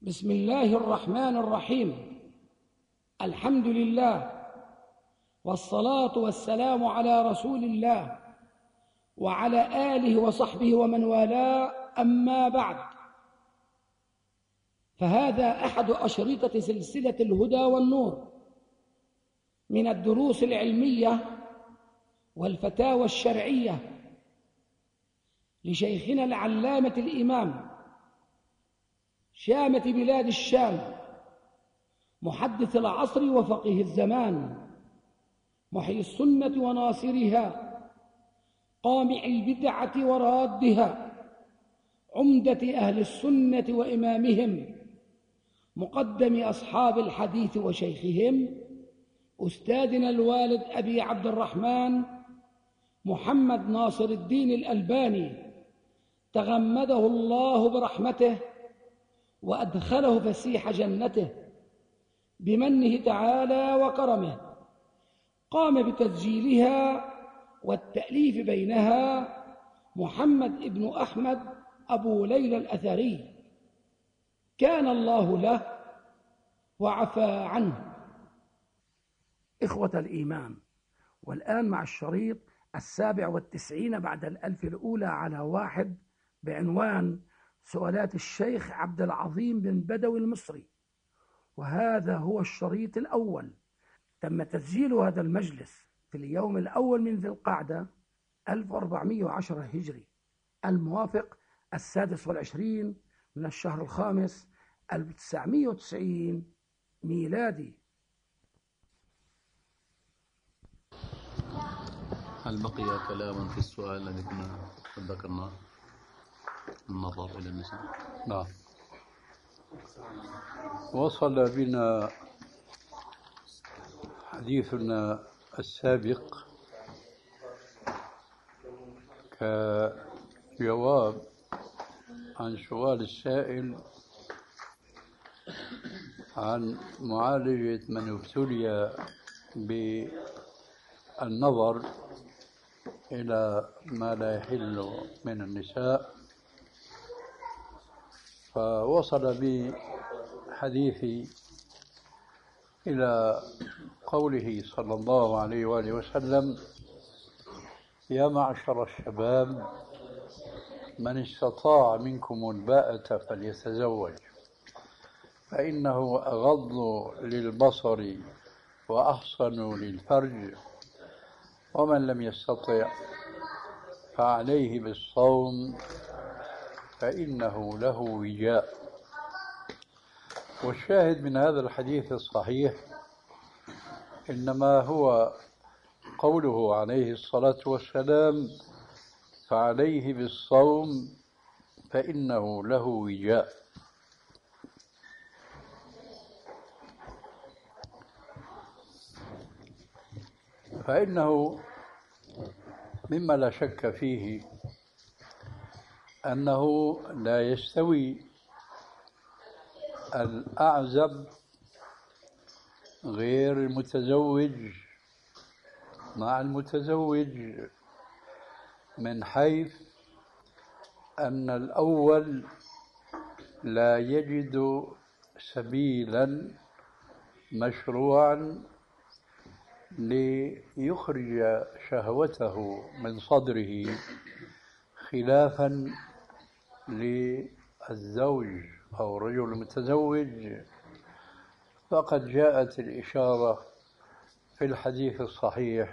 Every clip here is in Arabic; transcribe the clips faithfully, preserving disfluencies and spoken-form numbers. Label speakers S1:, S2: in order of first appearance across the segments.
S1: بسم الله الرحمن الرحيم. الحمد لله والصلاة والسلام على رسول الله وعلى آله وصحبه ومن والاه، أما بعد، فهذا أحد أشرطة سلسلة الهدى والنور من الدروس العلمية والفتاوى الشرعية لشيخنا العلامة الإمام شامة بلاد الشام، محدث العصر وفقيه الزمان، محيي السنة وناصرها، قامع البدعة ورادها، عمدة أهل السنة وإمامهم، مقدم أصحاب الحديث وشيخهم، أستاذنا الوالد أبي عبد الرحمن محمد ناصر الدين الألباني، تغمده الله برحمته وأدخله فسيح جنته بمنه تعالى وكرمه. قام بتسجيلها والتأليف بينها محمد ابن أحمد أبو ليلى الأثري، كان الله له وعفى عنه. إخوة الإيمان، والآن مع الشريط السابع والتسعين بعد الألف الأولى على واحد بعنوان سؤالات الشيخ عبد العظيم بن بدوي المصري، وهذا هو الشريط الأول. تم تسجيل هذا المجلس في اليوم الأول من ذي القعدة ألف وأربعمائة وعشرة هجري، الموافق السادس والعشرين من الشهر الخامس ألف وتسعمائة وتسعين ميلادي.
S2: هل بقي كلام في السؤال الذي كنا ذكرناه؟ النظر إلى النساء.
S3: نعم. وصل بنا حديثنا السابق كجواب عن سؤال السائل عن معالجة من ابتلي بالنظر إلى ما لا يحل من النساء. فوصل بحديثي إلى قوله صلى الله عليه وآله وسلم: يا معشر الشباب، من استطاع منكم الباءة فليتزوج، فإنه أغض للبصر وأحصن للفرج، ومن لم يستطع فعليه بالصوم فإنه له وجاء. والشاهد من هذا الحديث الصحيح إنما هو قوله عليه الصلاة والسلام: فعليه بالصوم فإنه له وجاء. فإنه مما لا شك فيه أنه لا يستوي الأعزب غير المتزوج مع المتزوج، من حيث أن الأول لا يجد سبيلا مشروعا ليخرج شهوته من صدره، خلافا للزوج أو الرجل المتزوج. فقد جاءت الإشارة في الحديث الصحيح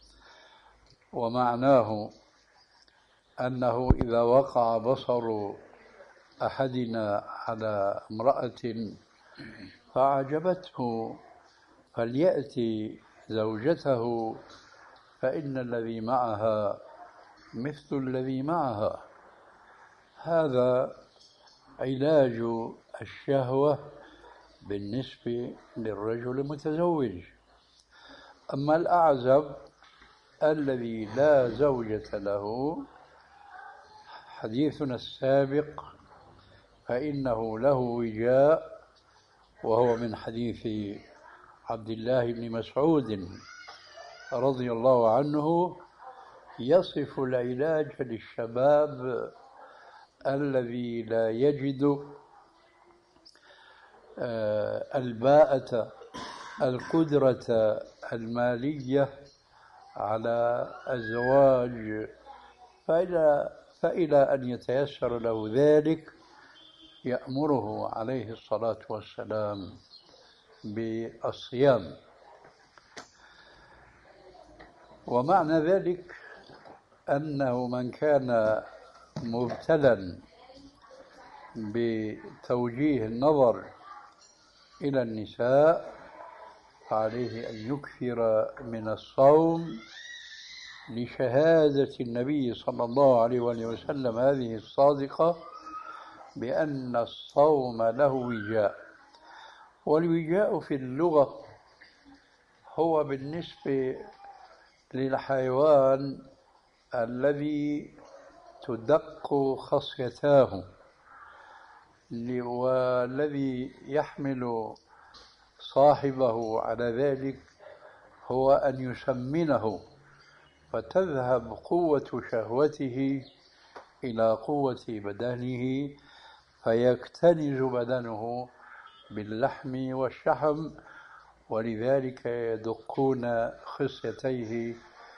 S3: ومعناه أنه إذا وقع بصر أحدنا على امرأة فأعجبته فليأتي زوجته، فإن الذي معها مثل الذي معها. هذا علاج الشهوة بالنسبة للرجل المتزوج. أما الأعزب الذي لا زوجة له، حديثنا السابق فإنه له وجاء، وهو من حديث عبد الله بن مسعود رضي الله عنه، يصف العلاج للشباب الذي لا يجد الباءة القدرة المالية على الزواج، فإلى, فإلى أن يتيسر له ذلك يأمره عليه الصلاة والسلام بالصيام. ومعنى ذلك أنه من كان مبتلا بتوجيه النظر إلى النساء فعليه أن يكثر من الصوم لشهادة النبي صلى الله عليه وسلم هذه الصادقة بأن الصوم له وجاء. والوجاء في اللغة هو بالنسبة للحيوان الذي تدق خصيتاه والذي يحمل صاحبه على ذلك هو أن يسمنه فتذهب قوة شهوته إلى قوة بدنه فيكتنز بدنه باللحم والشحم، ولذلك يدقون خصيتيه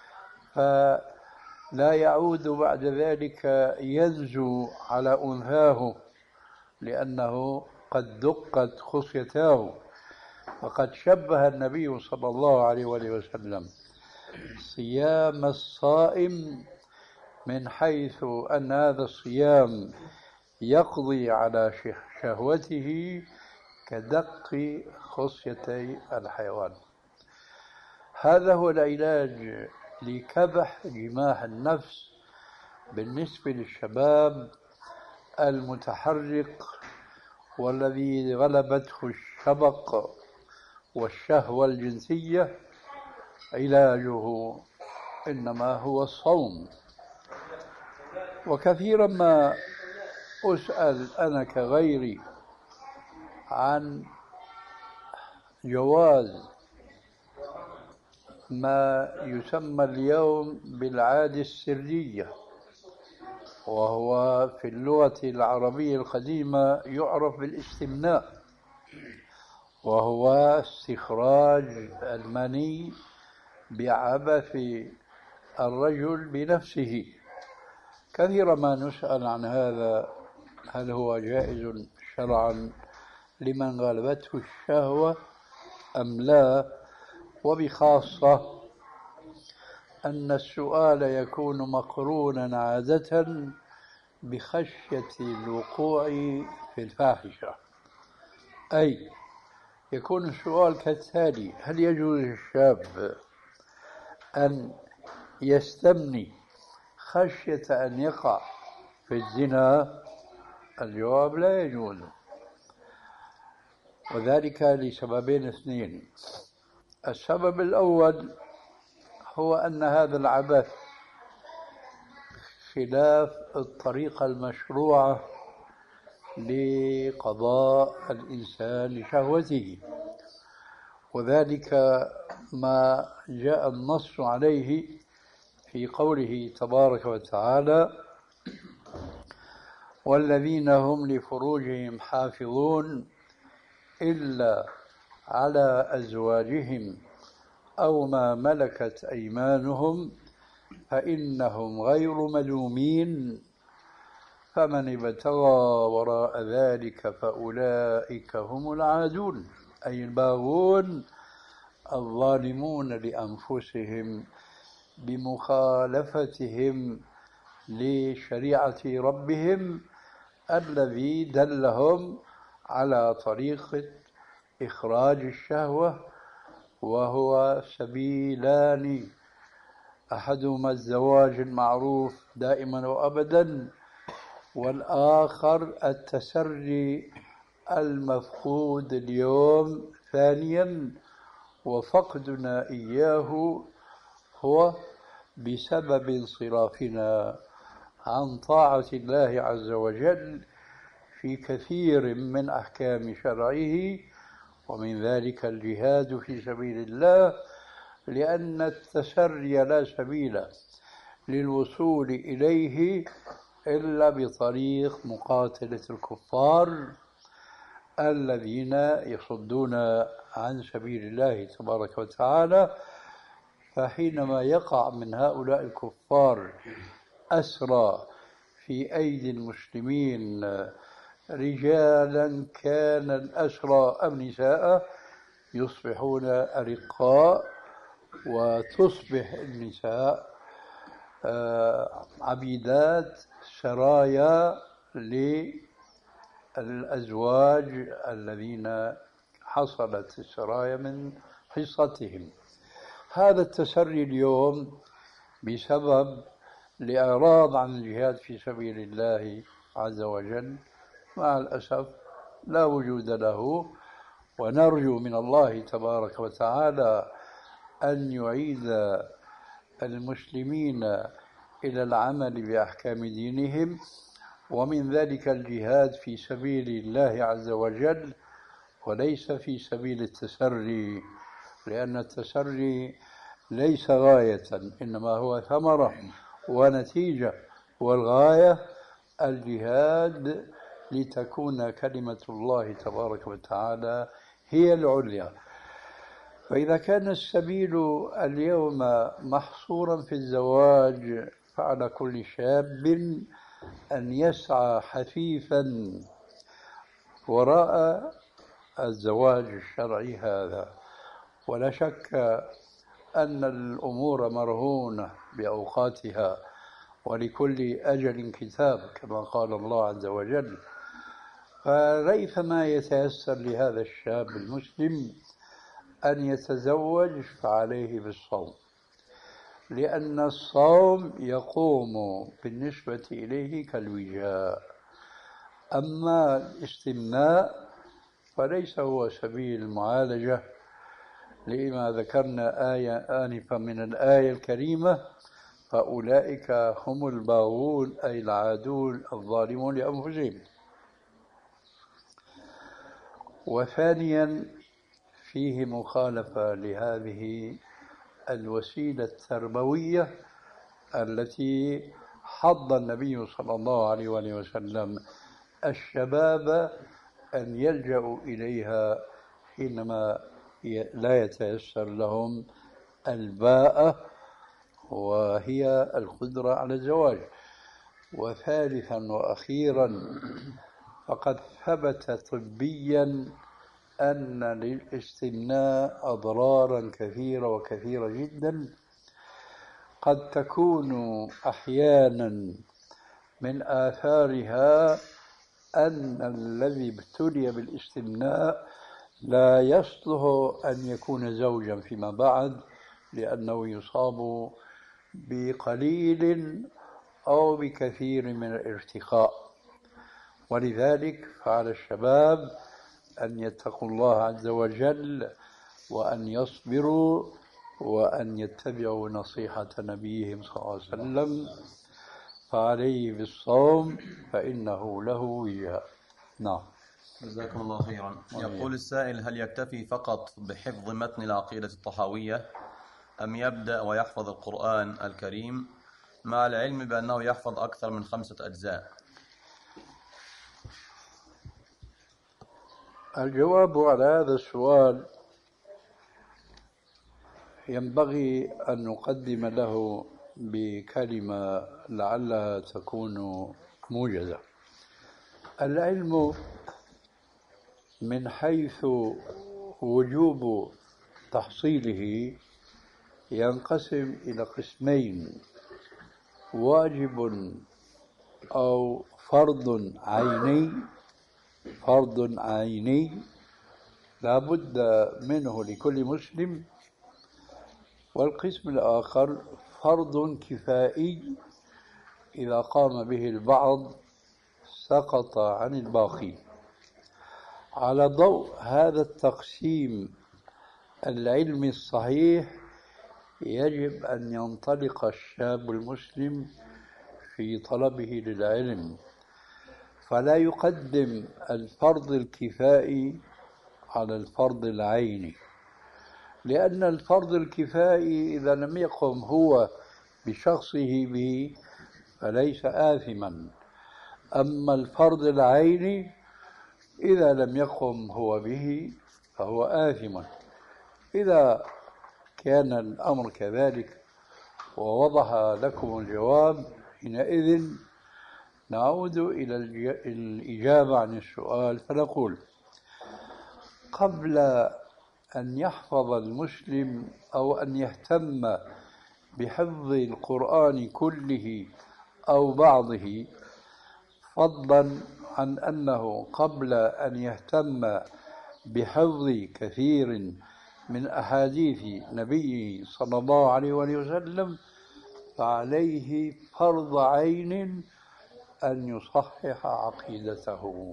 S3: فلا يعود بعد ذلك ينزو على أنثاه لأنه قد دقت خصيتاه. فقد شبه النبي صلى الله عليه وسلم صيام الصائم من حيث أن هذا الصيام يقضي على شهوته كدق خصيتي الحيوان. هذا هو العلاج لكبح جماح النفس بالنسبة للشباب المتحرك والذي غلبته الشبق والشهوة الجنسية. علاجه إنما هو الصوم. وكثيرا ما أسأل أنا كغيري عن جواز ما يسمى اليوم بالعادة السرية، وهو في اللغة العربية القديمة يعرف بالاستمناء، وهو استخراج المني بعبث الرجل بنفسه. كثيرا ما نسأل عن هذا، هل هو جائز شرعا لمن غلبته الشهوة أم لا؟ وبخاصة أن السؤال يكون مقرونا عادة بخشية الوقوع في الفاحشة، أي يكون السؤال كالتالي: هل يجوز للشاب أن يستمني خشية أن يقع في الزنا؟ الجواب: لا يجوز، وذلك لسببين اثنين. السبب الأول هو أن هذا العبث خلاف الطريقة المشروعة لقضاء الإنسان لشهوته، وذلك ما جاء النص عليه في قوله تبارك وتعالى: والذين هم لفروجهم حافظون إلا على أزواجهم أو ما ملكت أيمانهم فإنهم غير ملومين فمن ابتغى وراء ذلك فأولئك هم العادون، أي الباغون الظالمون لأنفسهم بمخالفتهم لشريعة ربهم الذي دلهم على طريقة إخراج الشهوة، وهو سبيلان: أحدهما الزواج المعروف دائما وأبدا، والآخر التسري المفقود اليوم ثانيا، وفقدنا إياه هو بسبب انصرافنا عن طاعة الله عز وجل في كثير من أحكام شرعه، ومن ذلك الجهاد في سبيل الله، لأن التسري لا سبيل للوصول إليه إلا بطريق مقاتلة الكفار الذين يصدون عن سبيل الله تبارك وتعالى. فحينما يقع من هؤلاء الكفار أسرى في أيدي المسلمين رجالا كان الأسرى أم نساء يصبحون أرقاء، وتصبح النساء عبيدات سرايا للأزواج الذين حصلت السرايا من حصتهم. هذا التسري اليوم بسبب الإعراض عن الجهاد في سبيل الله عز وجل مع الأسف لا وجود له، ونرجو من الله تبارك وتعالى أن يعيد المسلمين إلى العمل بأحكام دينهم، ومن ذلك الجهاد في سبيل الله عز وجل وليس في سبيل التسري، لأن التسري ليس غاية إنما هو ثمرة ونتيجة، والغاية الجهاد لتكون كلمة الله تبارك وتعالى هي العليا. فإذا كان السبيل اليوم محصورا في الزواج فعلى كل شاب أن يسعى حثيثا وراء الزواج الشرعي هذا. ولا شك أن الأمور مرهونة بأوقاتها، ولكل أجل كتاب كما قال الله عز وجل. فريثما يتيسر لهذا الشاب المسلم أن يتزوج فعليه بالصوم، لأن الصوم يقوم بالنسبة إليه كالوجاء. أما الاستمناء فليس هو سبيل المعالجة، لما ذكرنا آية آنفا من الآية الكريمة: فأولئك هم الباغون، أي العادون الظالمون لأنفسهم. وثانيا فيه مخالفة لهذه الوسيلة التربوية التي حض النبي صلى الله عليه وآله وسلم الشباب أن يلجأوا إليها حينما لا يتيسر لهم الباءة، وهي القدرة على الزواج. وثالثا وأخيرا فقد ثبت طبيا أن للاستمناء أضرارا كثيرة وكثيرة جدا، قد تكون أحيانا من آثارها أن الذي ابتلي بالاستمناء لا يصلح أن يكون زوجا فيما بعد، لأنه يصاب بقليل أو بكثير من الارتخاء. ولذلك فعلى الشباب أن يتقوا الله عز وجل، وأن يصبروا، وأن يتبعوا نصيحة نبيهم صلى الله عليه وسلم، فعليه بالصوم فإنه له وجاء. نعم.
S4: جزاكم الله خيرا. يقول السائل: هل يكتفي فقط بحفظ متن العقيدة الطحاوية، أم يبدأ ويحفظ القرآن الكريم مع العلم بأنه يحفظ أكثر من خمسة أجزاء؟
S3: الجواب على هذا السؤال ينبغي أن نقدم له بكلمة لعلها تكون موجزة. العلم من حيث وجوب تحصيله ينقسم إلى قسمين: واجب أو فرض عيني فرض عيني لا بد منه لكل مسلم، والقسم الآخر فرض كفائي إذا قام به البعض سقط عن الباقي. على ضوء هذا التقسيم العلمي الصحيح يجب أن ينطلق الشاب المسلم في طلبه للعلم، فلا يقدم الفرض الكفائي على الفرض العيني، لأن الفرض الكفائي إذا لم يقم هو بشخصه به فليس آثما. أما الفرض العيني إذا لم يقم هو به فهو آثم. إذا كان الأمر كذلك ووضح لكم الجواب، حينئذ نعود إلى الإجابة عن السؤال، فنقول: قبل أن يحفظ المسلم أو أن يهتم بحفظ القرآن كله أو بعضه، فضلا عن أنه قبل أن يهتم بحفظ كثير من أحاديث نبيه صلى الله عليه وسلم، فعليه فرض عين أن يصحح عقيدته.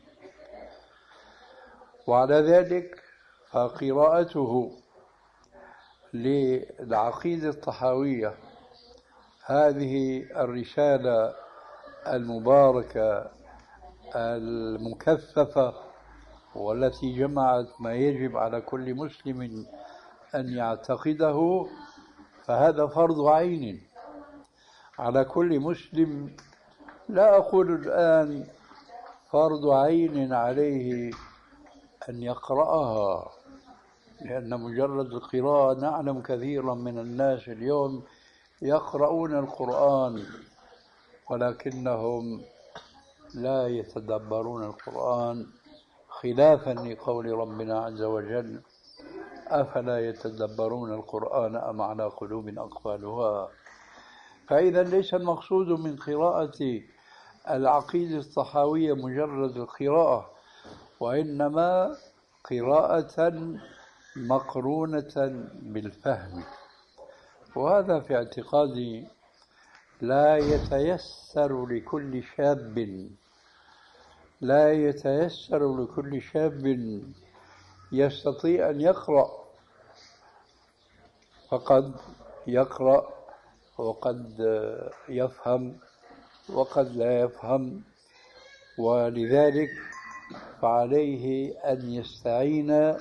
S3: وعلى ذلك فقراءته للعقيدة الطحاوية، هذه الرسالة المباركة المكثفة والتي جمعت ما يجب على كل مسلم أن يعتقده، فهذا فرض عين على كل مسلم. لا أقول الآن فرض عين عليه أن يقرأها، لأن مجرد القراءة نعلم كثيرا من الناس اليوم يقرؤون القرآن ولكنهم لا يتدبرون القرآن، خلافا لقول ربنا عز وجل: أفلا يتدبرون القرآن أم على قلوب أقفالها. فإذا ليس المقصود من قراءة العقيدة الطحاوية مجرد القراءة، وإنما قراءة مقرونة بالفهم. وهذا في اعتقادي لا يتيسر لكل شاب لا يتيسر لكل شاب يستطيع أن يقرأ. فقد يقرأ وقد يفهم وقد لا يفهم، ولذلك فعليه أن يستعين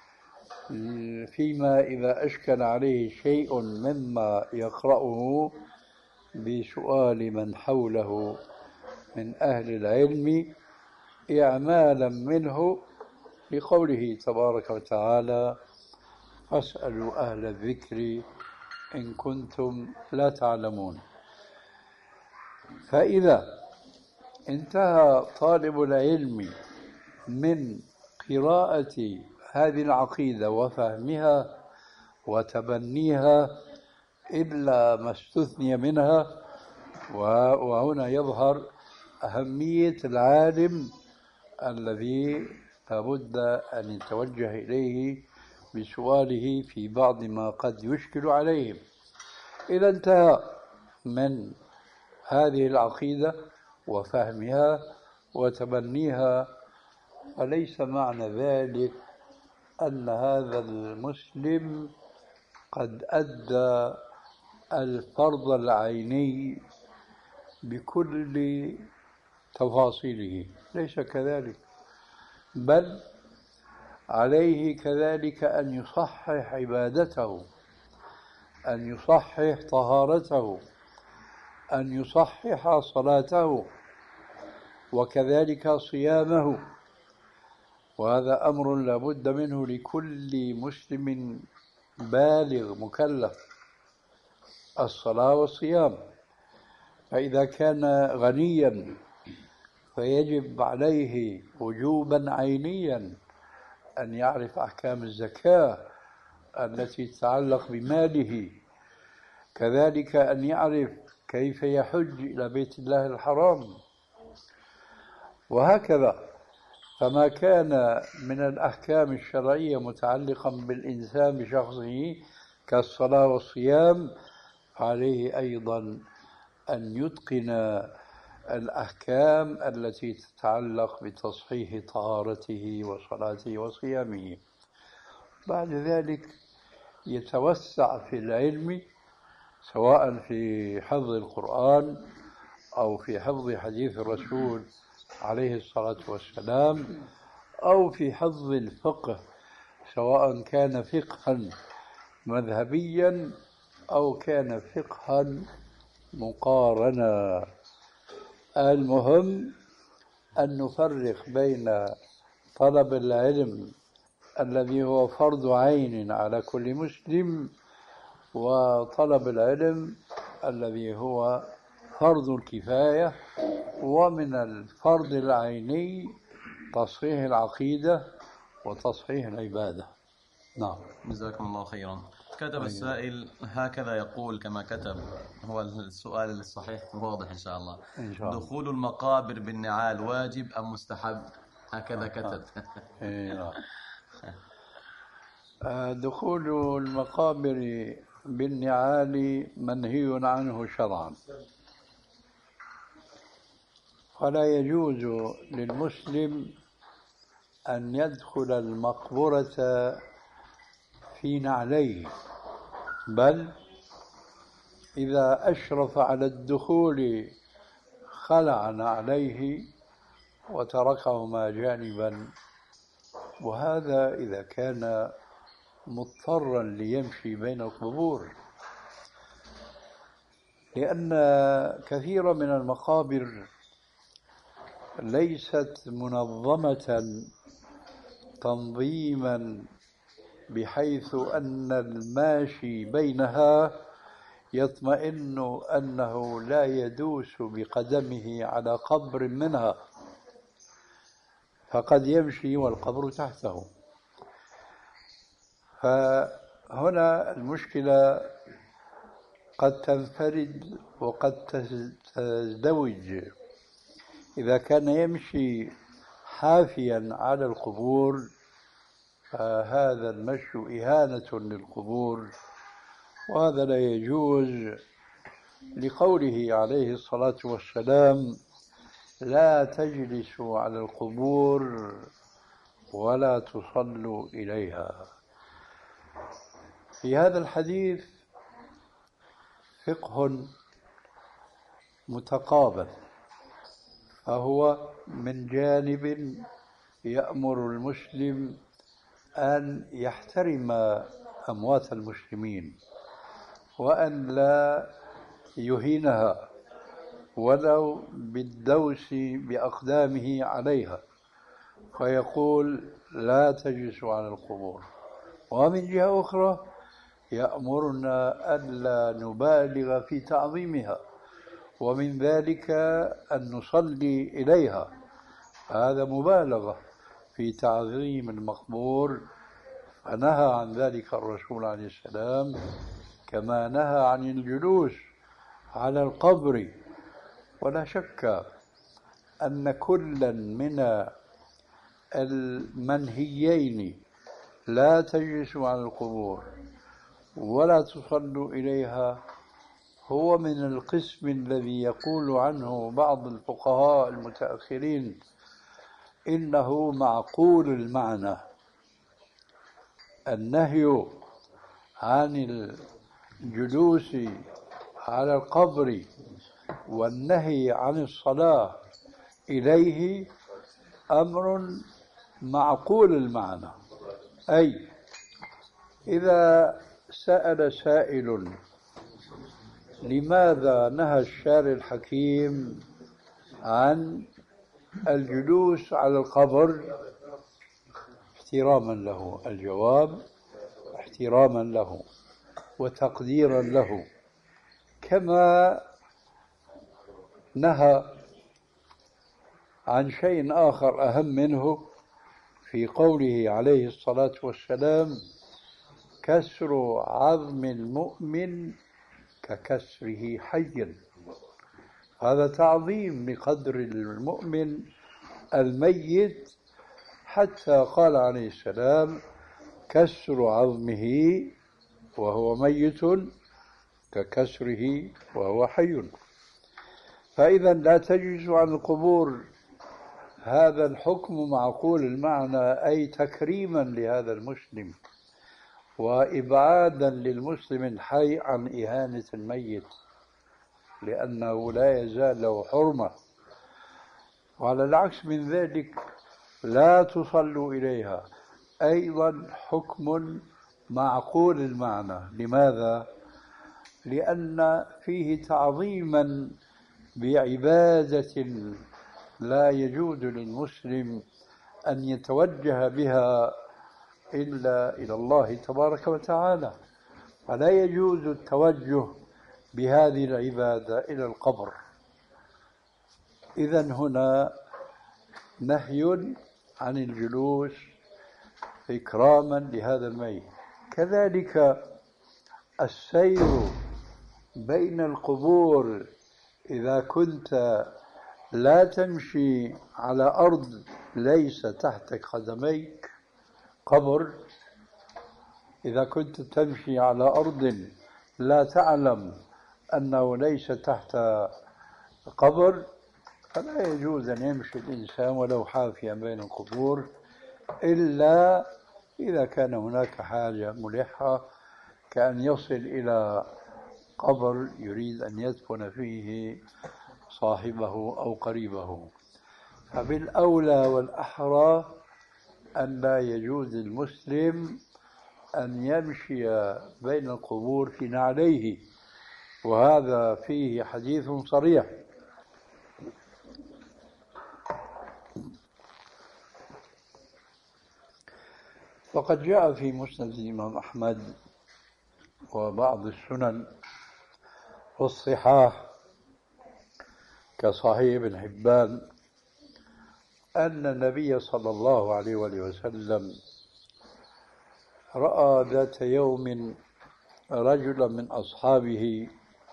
S3: فيما إذا أشكل عليه شيء مما يقرأه بسؤال من حوله من أهل العلم، إعمالا منه لقوله تبارك وتعالى: فاسألوا أهل الذكر إن كنتم لا تعلمون. فإذا انتهى طالب العلم من قراءة هذه العقيدة وفهمها وتبنيها إلا ما استثني منها، وهنا يظهر أهمية العالم الذي لابد أن يتوجه إليه بسؤاله في بعض ما قد يشكل عليهم. إذا انتهى من هذه العقيدة وفهمها وتبنيها، فليس معنى ذلك أن هذا المسلم قد أدى الفرض العيني بكل تفاصيله، ليس كذلك، بل عليه كذلك أن يصحح عبادته، أن يصحح طهارته، أن يصحح صلاته، وكذلك صيامه. وهذا أمر لا بد منه لكل مسلم بالغ مكلف، الصلاة والصيام. فإذا كان غنيا فيجب عليه وجوبا عينيا أن يعرف أحكام الزكاة التي تتعلق بماله، كذلك أن يعرف كيف يحج إلى بيت الله الحرام، وهكذا. فما كان من الأحكام الشرعية متعلقا بالإنسان بشخصه كالصلاة والصيام، عليه أيضا أن يتقن الأحكام التي تتعلق بتصحيح طهارته وصلاته وصيامه. بعد ذلك يتوسع في العلم، سواء في حفظ القرآن أو في حفظ حديث الرسول عليه الصلاة والسلام، أو في حفظ الفقه، سواء كان فقها مذهبيا أو كان فقها مقارنا. المهم أن نفرق بين طلب العلم الذي هو فرض عين على كل مسلم، وطلب العلم الذي هو فرض الكفاية. ومن الفرض العيني تصحيح العقيدة وتصحيح العبادة. نعم.
S4: جزاكم الله خيرا. كتب السائل هكذا يقول كما كتب، هو السؤال الصحيح واضح إن شاء الله. إن شاء الله. دخول المقابر بالنعال واجب أم مستحب؟ هكذا كتب.
S3: دخول المقابر بالنعال منهي عنه شرعا، فلا يجوز للمسلم أن يدخل المقبرة في نعليه، بل إذا أشرف على الدخول خلع نعليه وتركهما جانبا، وهذا إذا كان مضطرا ليمشي بين القبور، لأن كثيرا من المقابر ليست منظمة تنظيما بحيث أن الماشي بينها يطمئن أنه لا يدوس بقدمه على قبر منها، فقد يمشي والقبر تحته. فهنا المشكلة قد تنفرد وقد تزدوج. إذا كان يمشي حافيا على القبور فهذا المشي إهانة للقبور، وهذا لا يجوز، لقوله عليه الصلاة والسلام: لا تجلسوا على القبور ولا تصلوا إليها. في هذا الحديث فقه متقابل، فهو من جانب يأمر المسلم أن يحترم أموات المسلمين وأن لا يهينها ولو بالدوس بأقدامه عليها، فيقول لا تجلسوا على القبور. ومن جهة أخرى يأمرنا ألا نبالغ في تعظيمها، ومن ذلك أن نصلي إليها، هذا مبالغة في تعظيم المقبور، فنهى عن ذلك الرسول عليه السلام، كما نهى عن الجلوس على القبر. ولا شك أن كلا من المنهيين، لا تجلسوا على القبور ولا تصلوا إليها، هو من القسم الذي يقول عنه بعض الفقهاء المتأخرين إنه معقول المعنى. النهي عن الجلوس على القبر والنهي عن الصلاة إليه أمر معقول المعنى. أي إذا سأل سائل لماذا نهى الشارع الحكيم عن الجلوس على القبر، احتراما له الجواب، احتراما له وتقديرا له، كما نهى عن شيء آخر أهم منه في قوله عليه الصلاة والسلام: كسر عظم المؤمن ككسره حيا. هذا تعظيم لقدر المؤمن الميت، حتى قال عليه السلام: كسر عظمه وهو ميت ككسره وهو حي. فإذا لا تجلس عن القبور، هذا الحكم معقول المعنى، أي تكريما لهذا المسلم وإبعادا للمسلم الحي عن إهانة الميت، لأنه لا يزال له حرمة. وعلى العكس من ذلك لا تصلوا إليها، أيضا حكم معقول المعنى. لماذا؟ لأن فيه تعظيما بعبادة لا يجوز للمسلم أن يتوجه بها إلا إلى الله تبارك وتعالى، فلا يجوز التوجه بهذه العبادة إلى القبر. إذن هنا نهي عن الجلوس إكراما لهذا الميت. كذلك السير بين القبور إذا كنت لا تمشي على أرض ليس تحتك قدميك قبر، إذا كنت تمشي على أرض لا تعلم أنه ليس تحت قبر، فلا يجوز أن يمشي الإنسان ولو حافيا بين القبور، إلا إذا كان هناك حاجة ملحة كأن يصل إلى قبر يريد أن يدفن فيه صاحبه أو قريبه. فبالأولى والأحرى أن لا يجوز للمسلم أن يمشي بين القبور في نعليه، وهذا فيه حديث صريح. وقد جاء في مسند الإمام أحمد وبعض السنن والصحاح كصحيح ابن حبان أن النبي صلى الله عليه وسلم رأى ذات يوم رجلا من أصحابه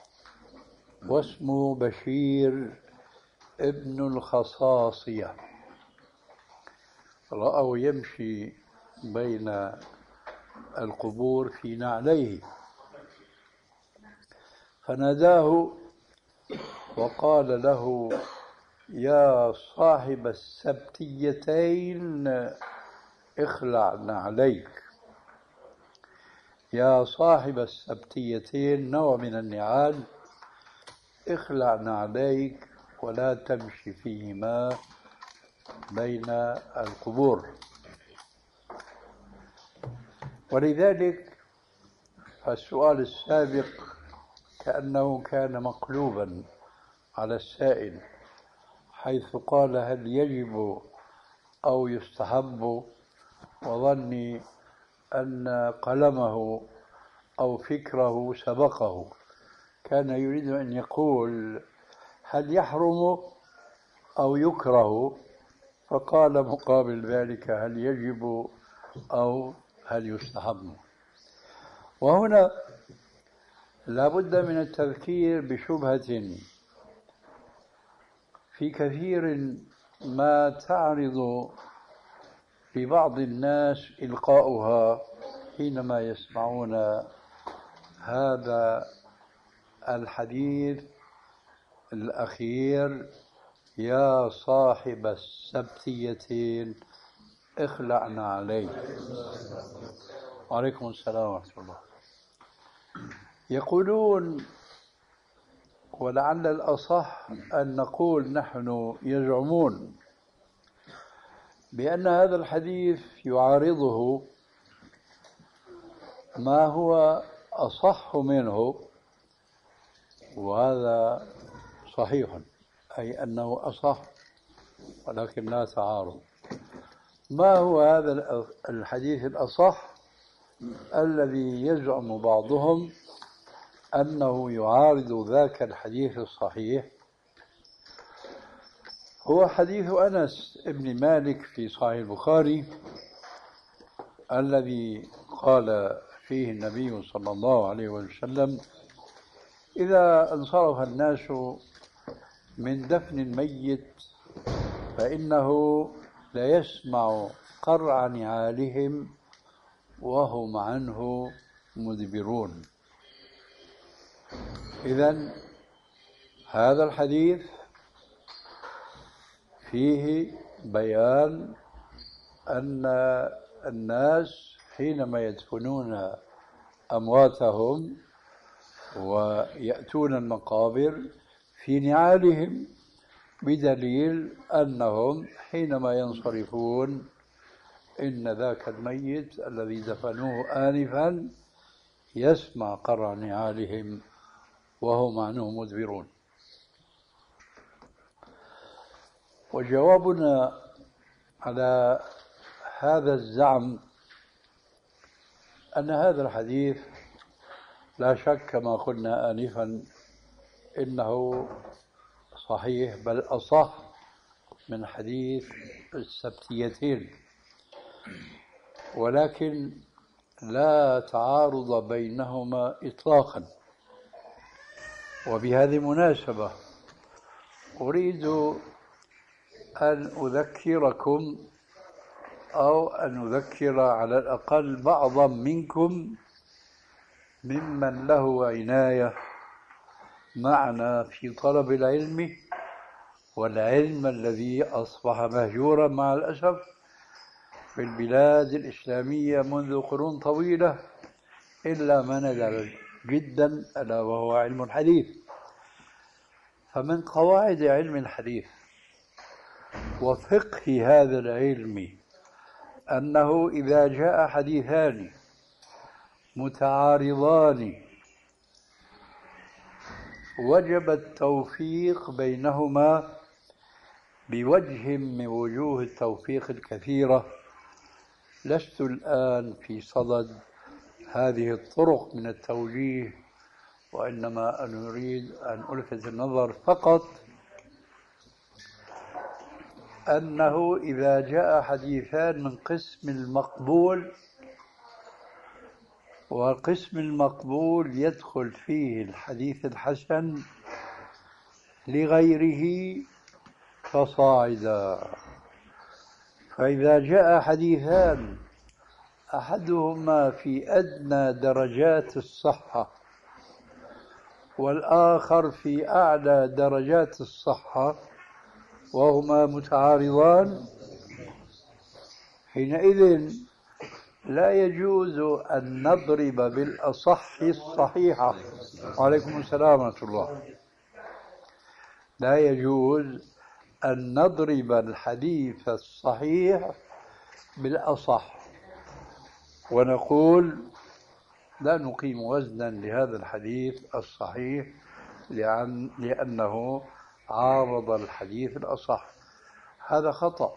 S3: واسمه بشير ابن الخصاصية، رأوا يمشي بين القبور في نعليه، فناداه وقال له: يا صاحب السبتيتين اخلع نعليك. يا صاحب السبتيتين، نوع من النعال، اخلع نعليك ولا تمشي فيهما بين القبور. ولذلك فالسؤال السابق كأنه كان مقلوبا على السائل، حيث قال: هل يجب أو يستحب؟ وظني أن قلمه أو فكره سبقه، كان يريد أن يقول هل يحرم أو يكره، فقال مقابل ذلك هل يجب أو هل يستحب. وهنا لا بد من التذكير بشبهة في كثير ما تعرض لبعض الناس إلقاؤها حينما يسمعون هذا الحديث الأخير: يا صاحب السبتيتين اخلعنا عليك. وعليكم السلام ورحمة الله. يقولون، ولعل الأصح أن نقول نحن، يزعمون بأن هذا الحديث يعارضه ما هو أصح منه، وهذا صحيح، أي أنه أصح ولكن لا تعارض. ما هو هذا الحديث الأصح الذي يزعم بعضهم أنه يعارض ذاك الحديث الصحيح؟ هو حديث أنس بن مالك في صحيح البخاري الذي قال فيه النبي صلى الله عليه وسلم: إذا انصرف الناس من دفن الميت فإنه لا يسمع قرع نعالهم وهم عنه مدبرون. إذن هذا الحديث فيه بيان أن الناس حينما يدفنون أمواتهم ويأتون المقابر في نعالهم، بدليل أنهم حينما ينصرفون إن ذاك الميت الذي دفنوه آنفا يسمع قرع نعالهم وهم عنه مدبرون. وجوابنا على هذا الزعم أن هذا الحديث لا شك كما قلنا آنفا إنه صحيح، بل أصح من حديث السبتيتين، ولكن لا تعارض بينهما إطلاقا. وبهذه المناسبة أريد أن أذكركم أو أن أذكر على الأقل بعضا منكم ممن له عناية معنا في طلب العلم، والعلم الذي أصبح مهجورا مع الأسف في البلاد الإسلامية منذ قرون طويلة، إلا ما نزل جدا ألا وهو علم الحديث. فمن قواعد علم الحديث وفقه هذا العلم أنه إذا جاء حديثان متعارضان وجب التوفيق بينهما بوجه من وجوه التوفيق الكثيرة. لست الآن في صدد هذه الطرق من التوجيه، وإنما أنا أريد أن ألفت النظر فقط أنه إذا جاء حديثان من قسم المقبول، وقسم المقبول يدخل فيه الحديث الحسن لغيره فصاعدا، فإذا جاء حديثان أحدهما في أدنى درجات الصحة والآخر في أعلى درجات الصحة وهما متعارضان، حينئذ لا يجوز أن نضرب بالأصح الصحيحة. وعليكم السلام ورحمة الله. لا يجوز أن نضرب الحديث الصحيح بالأصح ونقول لا نقيم وزنا لهذا الحديث الصحيح لأن لأنه عارض الحديث الأصح. هذا خطأ.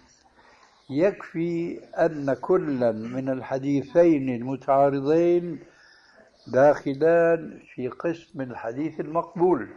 S3: يكفي أن كلا من الحديثين المتعارضين داخلان في قسم الحديث المقبول،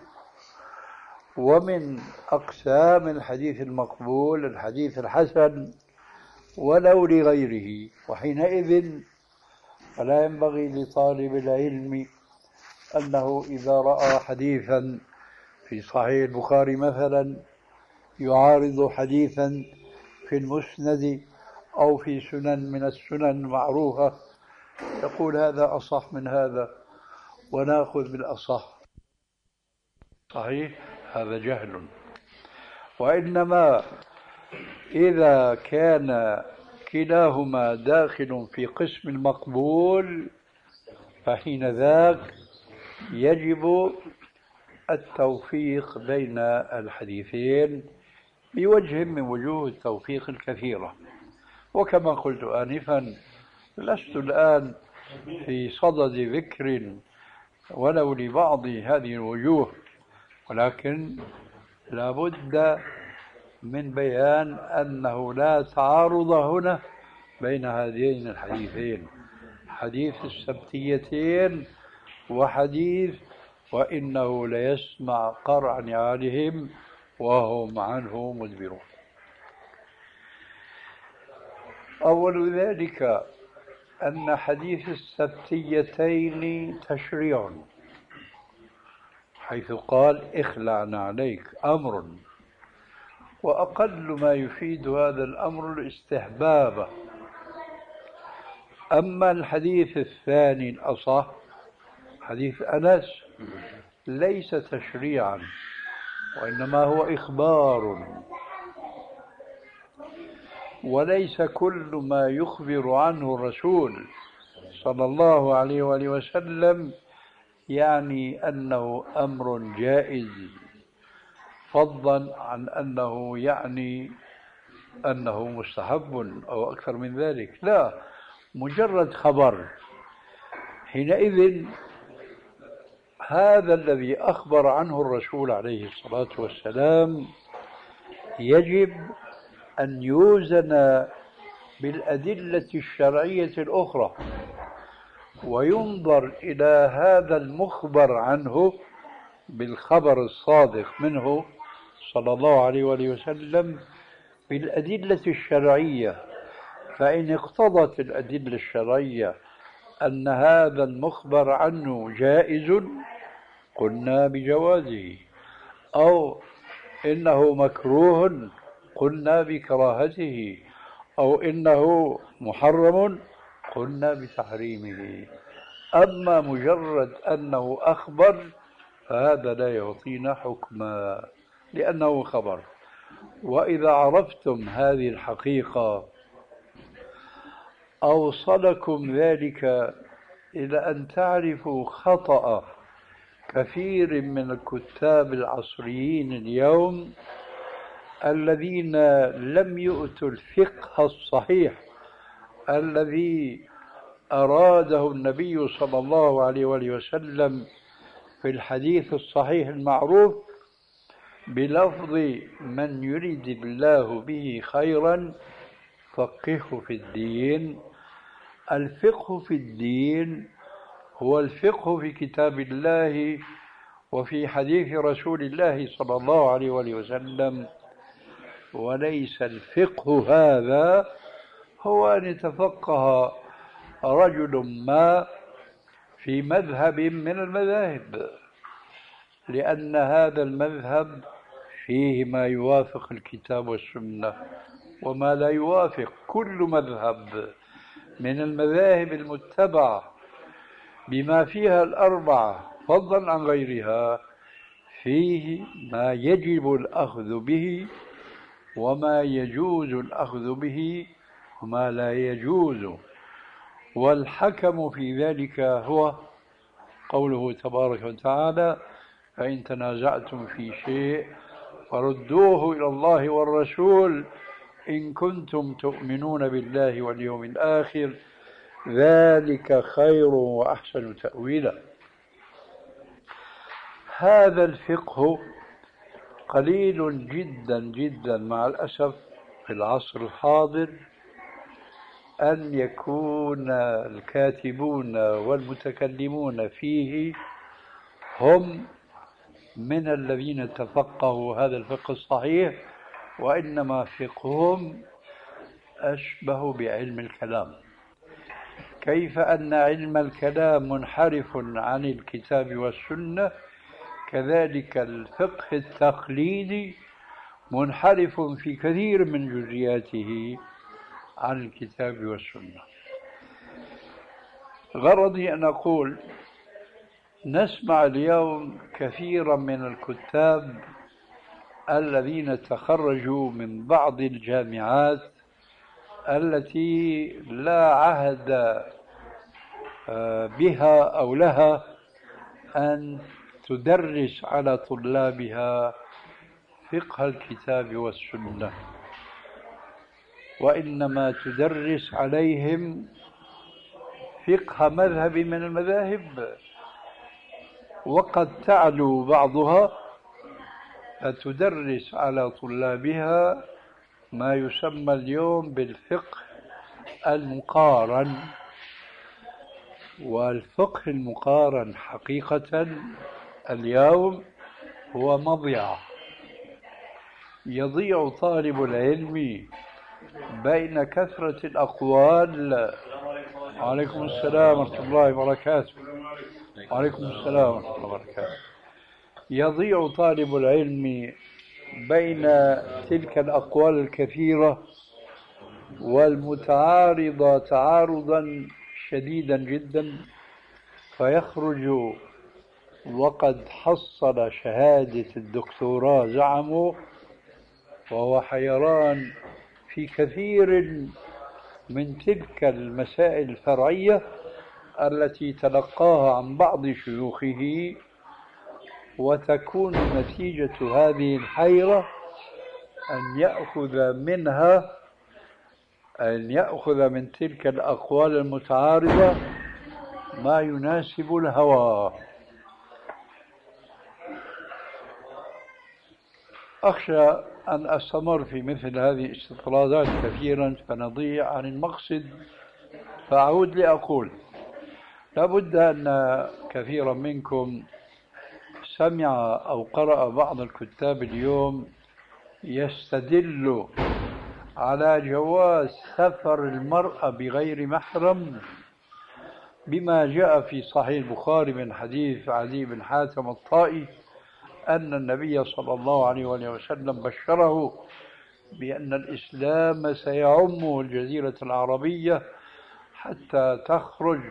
S3: ومن أقسام الحديث المقبول الحديث الحسن ولو لغيره. وحينئذ فلا ينبغي لطالب العلم أنه إذا رأى حديثا في صحيح البخاري مثلا يعارض حديثا في المسند أو في سنن من السنن المعروفة يقول هذا أصح من هذا ونأخذ بالأصح. صحيح، هذا جهل. وإنما إذا كان كلاهما داخل في قسم المقبول فحين ذاك يجب التوفيق بين الحديثين بوجه من وجوه التوفيق الكثيرة. وكما قلت آنفا لست الآن في صدد ذكر ولو لبعض هذه الوجوه، ولكن لابد من بيان أنه لا تعارض هنا بين هذين الحديثين، حديث السبتيتين وحديث وإنه ليسمع قرع نعالهم وهم عنه مدبرون. أول ذلك أن حديث السبتيتين تشريع، حيث قال اخلعنا عليك أمر، وأقل ما يفيد هذا الأمر الاستحباب. أما الحديث الثاني الأصح حديث أنس ليس تشريعا وإنما هو إخبار، وليس كل ما يخبر عنه الرسول صلى الله عليه وآله وسلم يعني أنه أمر جائز، فضلا عن أنه يعني أنه مستحب أو أكثر من ذلك. لا، مجرد خبر. حينئذ هذا الذي أخبر عنه الرسول عليه الصلاة والسلام يجب أن يوزن بالأدلة الشرعية الأخرى، وينظر إلى هذا المخبر عنه بالخبر الصادق منه صلى الله عليه وآله وسلم بالأدلة الشرعية، فإن اقتضت الأدلة الشرعية أن هذا المخبر عنه جائز قلنا بجوازه، أو إنه مكروه قلنا بكراهته، أو إنه محرم قلنا بتحريمه. أما مجرد أنه أخبر فهذا لا يعطينا حكما لأنه خبر. وإذا عرفتم هذه الحقيقة أوصلكم ذلك إلى أن تعرفوا خطأ كثير من الكتاب العصريين اليوم الذين لم يؤتوا الفقه الصحيح الذي أراده النبي صلى الله عليه وآله وسلم في الحديث الصحيح المعروف بلفظ من يريد الله به خيرا فقهه في الدين. الفقه في الدين هو الفقه في كتاب الله وفي حديث رسول الله صلى الله عليه وآله وسلم، وليس الفقه هذا هو أن يتفقه رجل ما في مذهب من المذاهب، لأن هذا المذهب فيه ما يوافق الكتاب والسنة وما لا يوافق. كل مذهب من المذاهب المتبعة بما فيها الأربعة فضلا عن غيرها فيه ما يجب الأخذ به وما يجوز الأخذ به وما لا يجوز، والحكم في ذلك هو قوله تبارك وتعالى: فإن تنازعتم في شيء فردوه إلى الله والرسول إن كنتم تؤمنون بالله واليوم الآخر ذلك خير وأحسن تأويلا. هذا الفقه قليل جدا جدا مع الأسف في العصر الحاضر أن يكون الكاتبون والمتكلمون فيه هم من الذين تفقهوا هذا الفقه الصحيح، وإنما فقههم أشبه بعلم الكلام. كيف أن علم الكلام منحرف عن الكتاب والسنة، كذلك الفقه التقليدي منحرف في كثير من جزئياته عن الكتاب والسنة. غرضي أن أقول نسمع اليوم كثيرا من الكتاب الذين تخرجوا من بعض الجامعات التي لا عهد بها أو لها أن تدرس على طلابها فقه الكتاب والسنة، وإنما تدرس عليهم فقه مذهب من المذاهب، وقد تعلو بعضها فتدرس على طلابها ما يسمى اليوم بالفقه المقارن. والفقه المقارن حقيقة اليوم هو مضيعة، يضيع طالب العلم بين كثرة الأقوال. عليكم السلام ورحمة الله وبركاته. عليكم السلام ورحمة الله وبركاته. يضيع طالب العلم بين تلك الأقوال الكثيرة والمتعارضة تعارضا شديدا جدا، فيخرج وقد حصل شهادة الدكتوراه زعمه وهو حيران في كثير من تلك المسائل الفرعية التي تلقاها عن بعض شيوخه، وتكون نتيجة هذه الحيرة أن يأخذ منها أن يأخذ من تلك الأقوال المتعارضة ما يناسب الهوى. أخشى أن أستمر في مثل هذه الاستطرادات كثيرا فنضيع عن المقصد، فأعود لأقول لابد أن كثيرا منكم سمع أو قرأ بعض الكتاب اليوم يستدل على جواز سفر المرأة بغير محرم بما جاء في صحيح البخاري من حديث عدي بن حاتم الطائي أن النبي صلى الله عليه وسلم بشره بأن الإسلام سيعم الجزيرة العربية حتى تخرج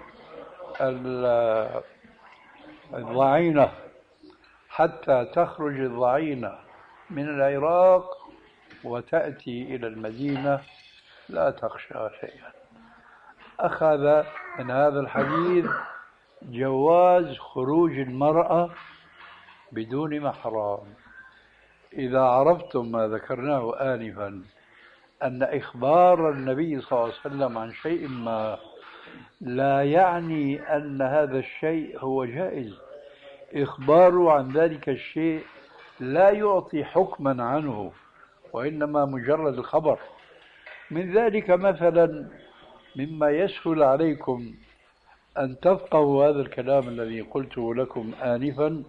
S3: الضعينة حتى تخرج الضعينة من العراق وتأتي إلى المدينة لا تخشى شيئا. أخذ من هذا الحديث جواز خروج المرأة بدون محرم. إذا عرفتم ما ذكرناه آنفا أن إخبار النبي صلى الله عليه وسلم عن شيء ما لا يعني أن هذا الشيء هو جائز، إخباره عن ذلك الشيء لا يعطي حكما عنه وإنما مجرد الخبر. من ذلك مثلا مما يسهل عليكم أن تفقهوا هذا الكلام الذي قلته لكم آنفا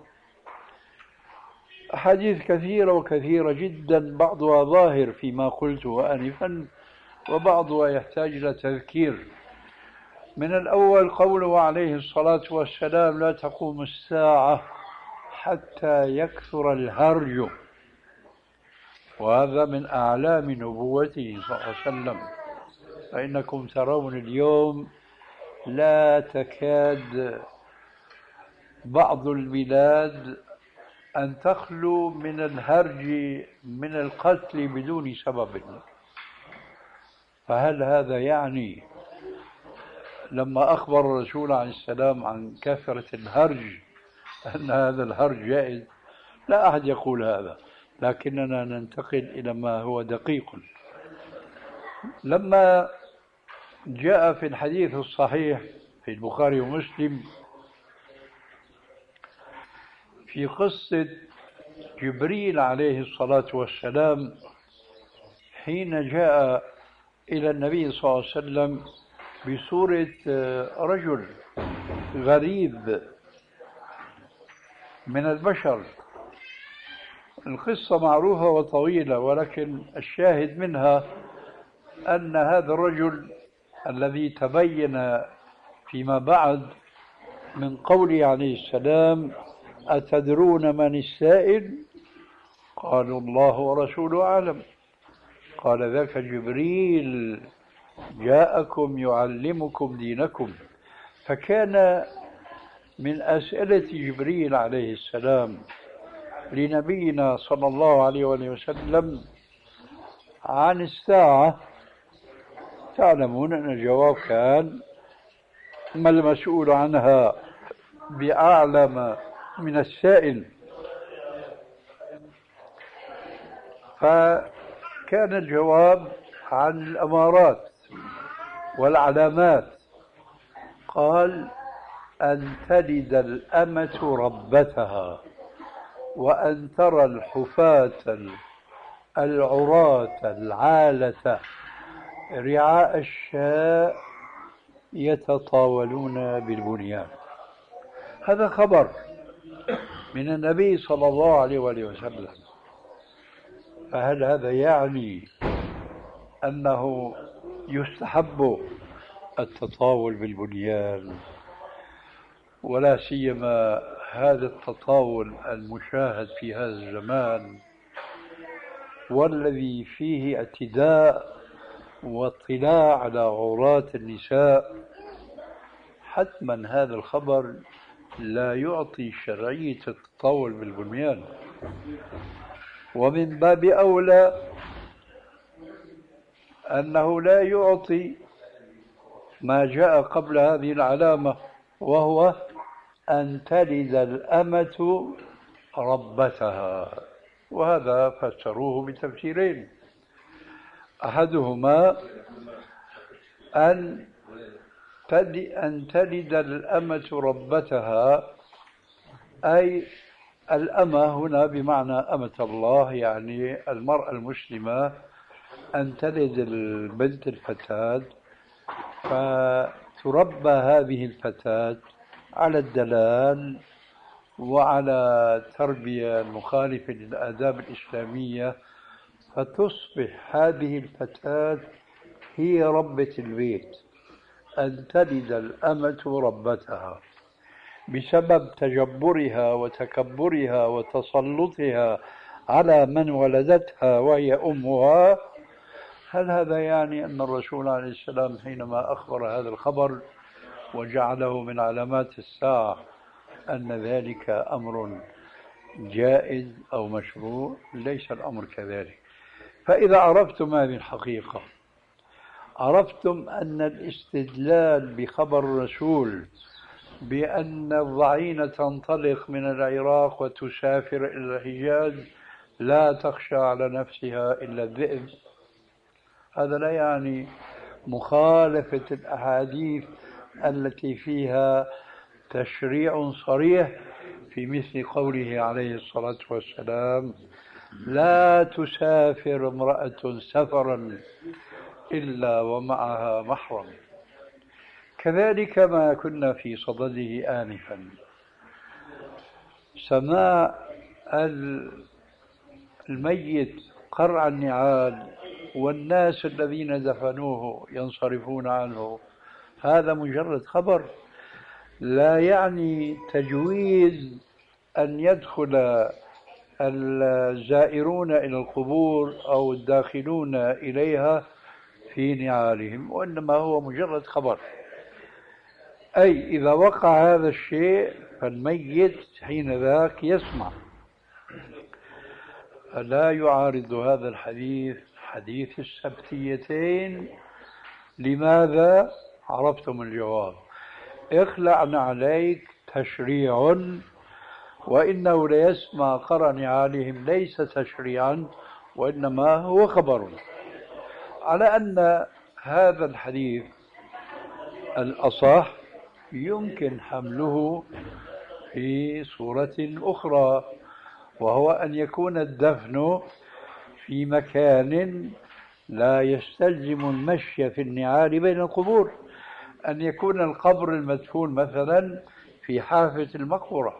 S3: أحاديث كثيرة وكثيرة جدا، بعضها ظاهر فيما قلته آنفا وبعضها يحتاج إلى تذكير. من الأول قوله عليه الصلاة والسلام لا تقوم الساعة حتى يكثر الهرج، وهذا من أعلام نبوته صلى الله عليه وسلم. فإنكم ترون اليوم لا تكاد بعض البلاد أن تخلو من الهرج من القتل بدون سبب. فهل هذا يعني لما أخبر الرسول عليه السلام عن كثرة الهرج أن هذا الهرج جائز؟ لا أحد يقول هذا، لكننا ننتقل إلى ما هو دقيق. لما جاء في الحديث الصحيح في البخاري ومسلم في قصة جبريل عليه الصلاة والسلام حين جاء إلى النبي صلى الله عليه وسلم بصورة رجل غريب من البشر. القصة معروفة وطويلة، ولكن الشاهد منها أن هذا الرجل الذي تبين فيما بعد من قوله عليه السلام أتدرون من السائل؟ قالوا الله ورسوله أعلم. قال ذاك جبريل جاءكم يعلمكم دينكم. فكان من أسئلة جبريل عليه السلام لنبينا صلى الله عليه وسلم عن الساعة، تعلمون أن الجواب كان ما المسؤول عنها بأعلم من السائل. فكان الجواب عن الأمارات والعلامات. قال أن تلد الأمة ربتها وأن ترى الحفاة العراة العالة رعاء الشاء يتطاولون بالبنيان. هذا خبر من النبي صلى الله عليه وسلم. فهل هذا يعني أنه يستحب التطاول بالبنيان؟ ولا سيما هذا التطاول المشاهد في هذا الزمان والذي فيه اعتداء واطلاع على عورات النساء. حتما هذا الخبر لا يعطي شرعية التطاول بالبنيان، ومن باب أولى أنه لا يعطي ما جاء قبل هذه العلامة، وهو أن تلد الأمة ربتها. وهذا فسروه بتفسيرين، أحدهما أن أن تلد الأمة ربتها أي الأمة هنا بمعنى أمة الله، يعني المرأة المسلمة أن تلد البنت الفتاة فتربى هذه الفتاة على الدلال وعلى تربية مخالفة للآداب الإسلامية، فتصبح هذه الفتاة هي ربة البيت، أن تلد الأمة ربتها بسبب تجبرها وتكبرها وتسلطها على من ولدتها وهي أمها. هل هذا يعني أن الرسول عليه السلام حينما أخبر هذا الخبر وجعله من علامات الساعة أن ذلك أمر جائز أو مشروع؟ ليس الأمر كذلك. فإذا عرفتم هذه الحقيقة، عرفتم أن الاستدلال بخبر الرسول بأن الضعينة تنطلق من العراق وتسافر إلى الحجاز لا تخشى على نفسها إلا الذئب، هذا لا يعني مخالفة الأحاديث التي فيها تشريع صريح في مثل قوله عليه الصلاة والسلام: لا تسافر امرأة سفرا إلا ومعها محرم. كذلك ما كنا في صدده آنفا، سماع الميت قرع النعال والناس الذين دفنوه ينصرفون عنه، هذا مجرد خبر، لا يعني تجويز أن يدخل الزائرون إلى القبور أو الداخلون إليها في نعالهم، وإنما هو مجرد خبر. أي إذا وقع هذا الشيء فالميت حين ذاك يسمع، فلا يعارض هذا الحديث حديث السبتيتين. لماذا؟ عرفتم الجواب. اخلعنا عليك تشريع، وإنه ليسمع قرع نعالهم ليس تشريعا وإنما هو خبر، على أن هذا الحديث الأصح يمكن حمله في صورة أخرى، وهو أن يكون الدفن في مكان لا يستلزم المشي في النعال بين القبور، أن يكون القبر المدفون مثلا في حافة المقبرة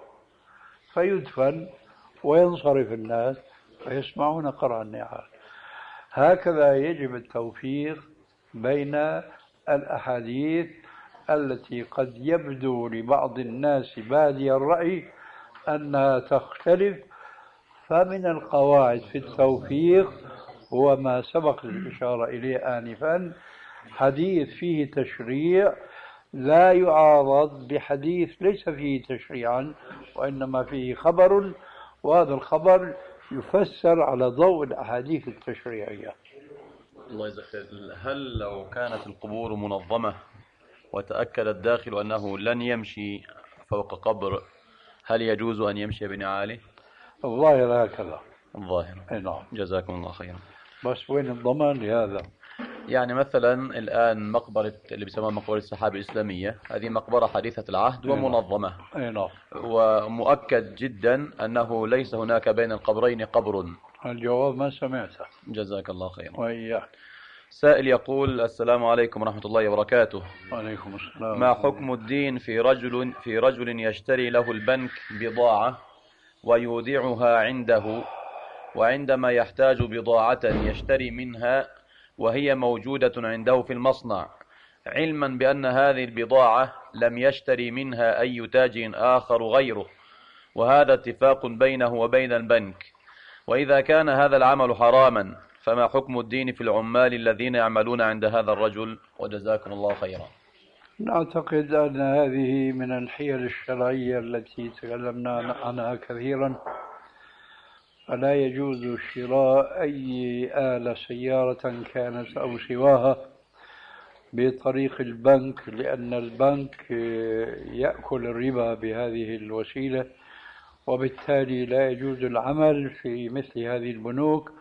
S3: فيدفن وينصرف الناس فيسمعون قرع النعال. هكذا يجب التوفيق بين الأحاديث التي قد يبدو لبعض الناس بادي الرأي أنها تختلف، فمن القواعد في التوفيق هو ما سبق الإشارة إليه آنفا: حديث فيه تشريع لا يعارض بحديث ليس فيه تشريعا وإنما فيه خبر، وهذا الخبر يفسر على ضوء الأحاديث التشريعية.
S4: الله يجزاك خير. هل لو كانت القبور منظمة وتأكد الداخل أنه لن يمشي فوق قبر، هل يجوز أن يمشي بنعاله؟
S3: الظاهر هكذا.
S4: الظاهر.
S3: نعم.
S4: جزاكم الله خيرا.
S3: بس وين الضمان لهذا؟
S4: يعني مثلا الآن مقبرة اللي بيسموها مقبرة السحابة الإسلامية، هذه مقبرة حديثة العهد ومنظمة،
S3: نعم،
S4: ومؤكد جدا أنه ليس هناك بين القبرين قبر.
S3: الجواب ما سمعته.
S4: جزاك الله خيرا.
S3: وإياك.
S4: سائل يقول: السلام عليكم ورحمة الله وبركاته.
S3: وعليكم السلام.
S4: ما حكم الدين في رجل في رجل يشتري له البنك بضاعة ويودعها عنده، وعندما يحتاج بضاعة يشتري منها وهي موجودة عنده في المصنع، علما بأن هذه البضاعة لم يشتري منها أي تاجر آخر غيره، وهذا اتفاق بينه وبين البنك، وإذا كان هذا العمل حراما فما حكم الدين في العمال الذين يعملون عند هذا الرجل؟ وجزاكم الله خيرا.
S3: نعتقد أن هذه من الحيل الشرعية التي تكلمنا عنها كثيرا، فلا يجوز شراء أي آلة سيارة كانت أو سواها بطريق البنك، لأن البنك يأكل الربا بهذه الوسيلة، وبالتالي لا يجوز العمل في مثل هذه البنوك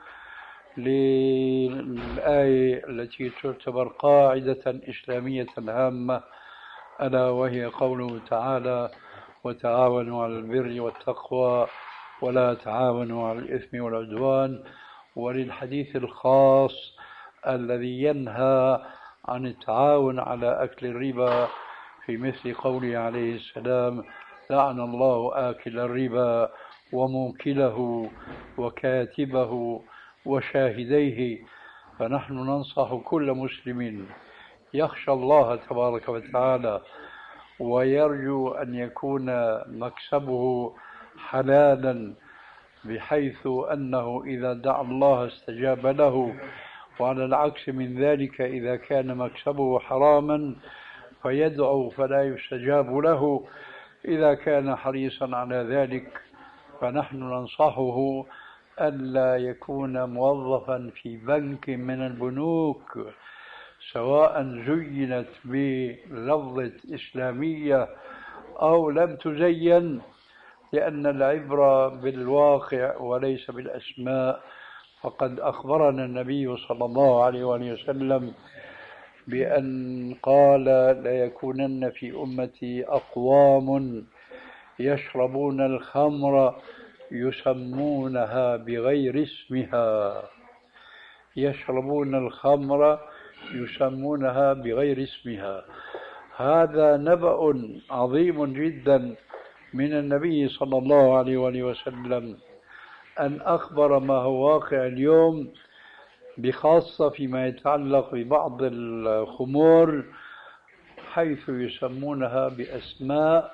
S3: للآية التي تعتبر قاعدة إسلامية هامة، ألا وهي قوله تعالى: وتعاونوا على البر والتقوى ولا تعاونوا على الإثم والعدوان، وللحديث الخاص الذي ينهى عن التعاون على أكل الربا في مثل قوله عليه السلام: لعن الله آكل الربا وموكله وكاتبه وشاهديه. فنحن ننصح كل مسلم يخشى الله تبارك وتعالى ويرجو أن يكون مكسبه حلالا، بحيث أنه إذا دعا الله استجاب له، وعلى العكس من ذلك إذا كان مكسبه حراما فيدعو فلا يستجاب له إذا كان حريصا على ذلك. فنحن ننصحه ألا يكون موظفا في بنك من البنوك، سواء زينت بلفظة إسلامية أو لم تزين، لأن العبرة بالواقع وليس بالأسماء. فقد أخبرنا النبي صلى الله عليه وسلم بأن قال: ليكونن في أمتي أقوام يشربون الخمر يسمونها بغير اسمها يشربون الخمر يسمونها بغير اسمها. هذا نبأ عظيم جدا من النبي صلى الله عليه وسلم، أن أخبر ما هو واقع اليوم، بخاصة فيما يتعلق ببعض الخمور، حيث يسمونها بأسماء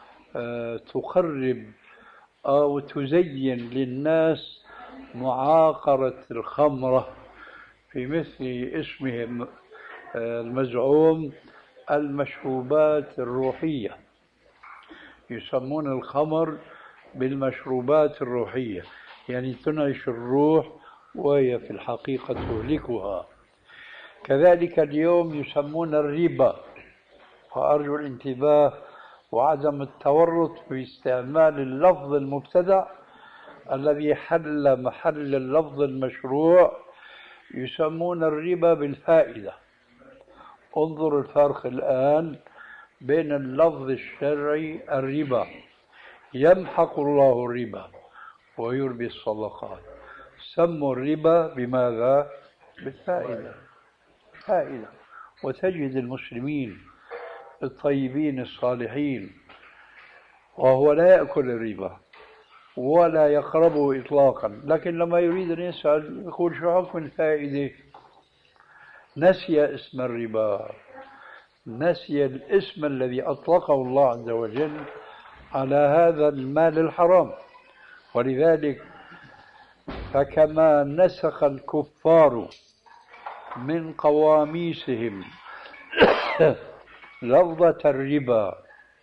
S3: تقرب أو تزين للناس معاقرة الخمرة، في مثل اسمهم المزعوم المشروبات الروحية. يسمون الخمر بالمشروبات الروحية، يعني تنعش الروح وهي في الحقيقة تهلكها. كذلك اليوم يسمون الربا، فأرجو الانتباه وعدم التورط في استعمال اللفظ المبتدع الذي حل محل اللفظ المشروع. يسمون الربا بالفائدة. انظر الفرق الآن بين اللفظ الشرعي الربا: يمحق الله الربا ويربي الصدقات. سموا الربا بماذا؟ بالفائدة. فائدة. وتجد المسلمين الطيبين الصالحين وهو لا يأكل الربا ولا يقربه إطلاقا، لكن لما يريد أن يسأل يقول: شو حكم الفائدة؟ نسي اسم الربا، نسي الاسم الذي أطلقه الله عز وجل على هذا المال الحرام. ولذلك فكما نسخ الكفار من قواميسهم لفظة الربا،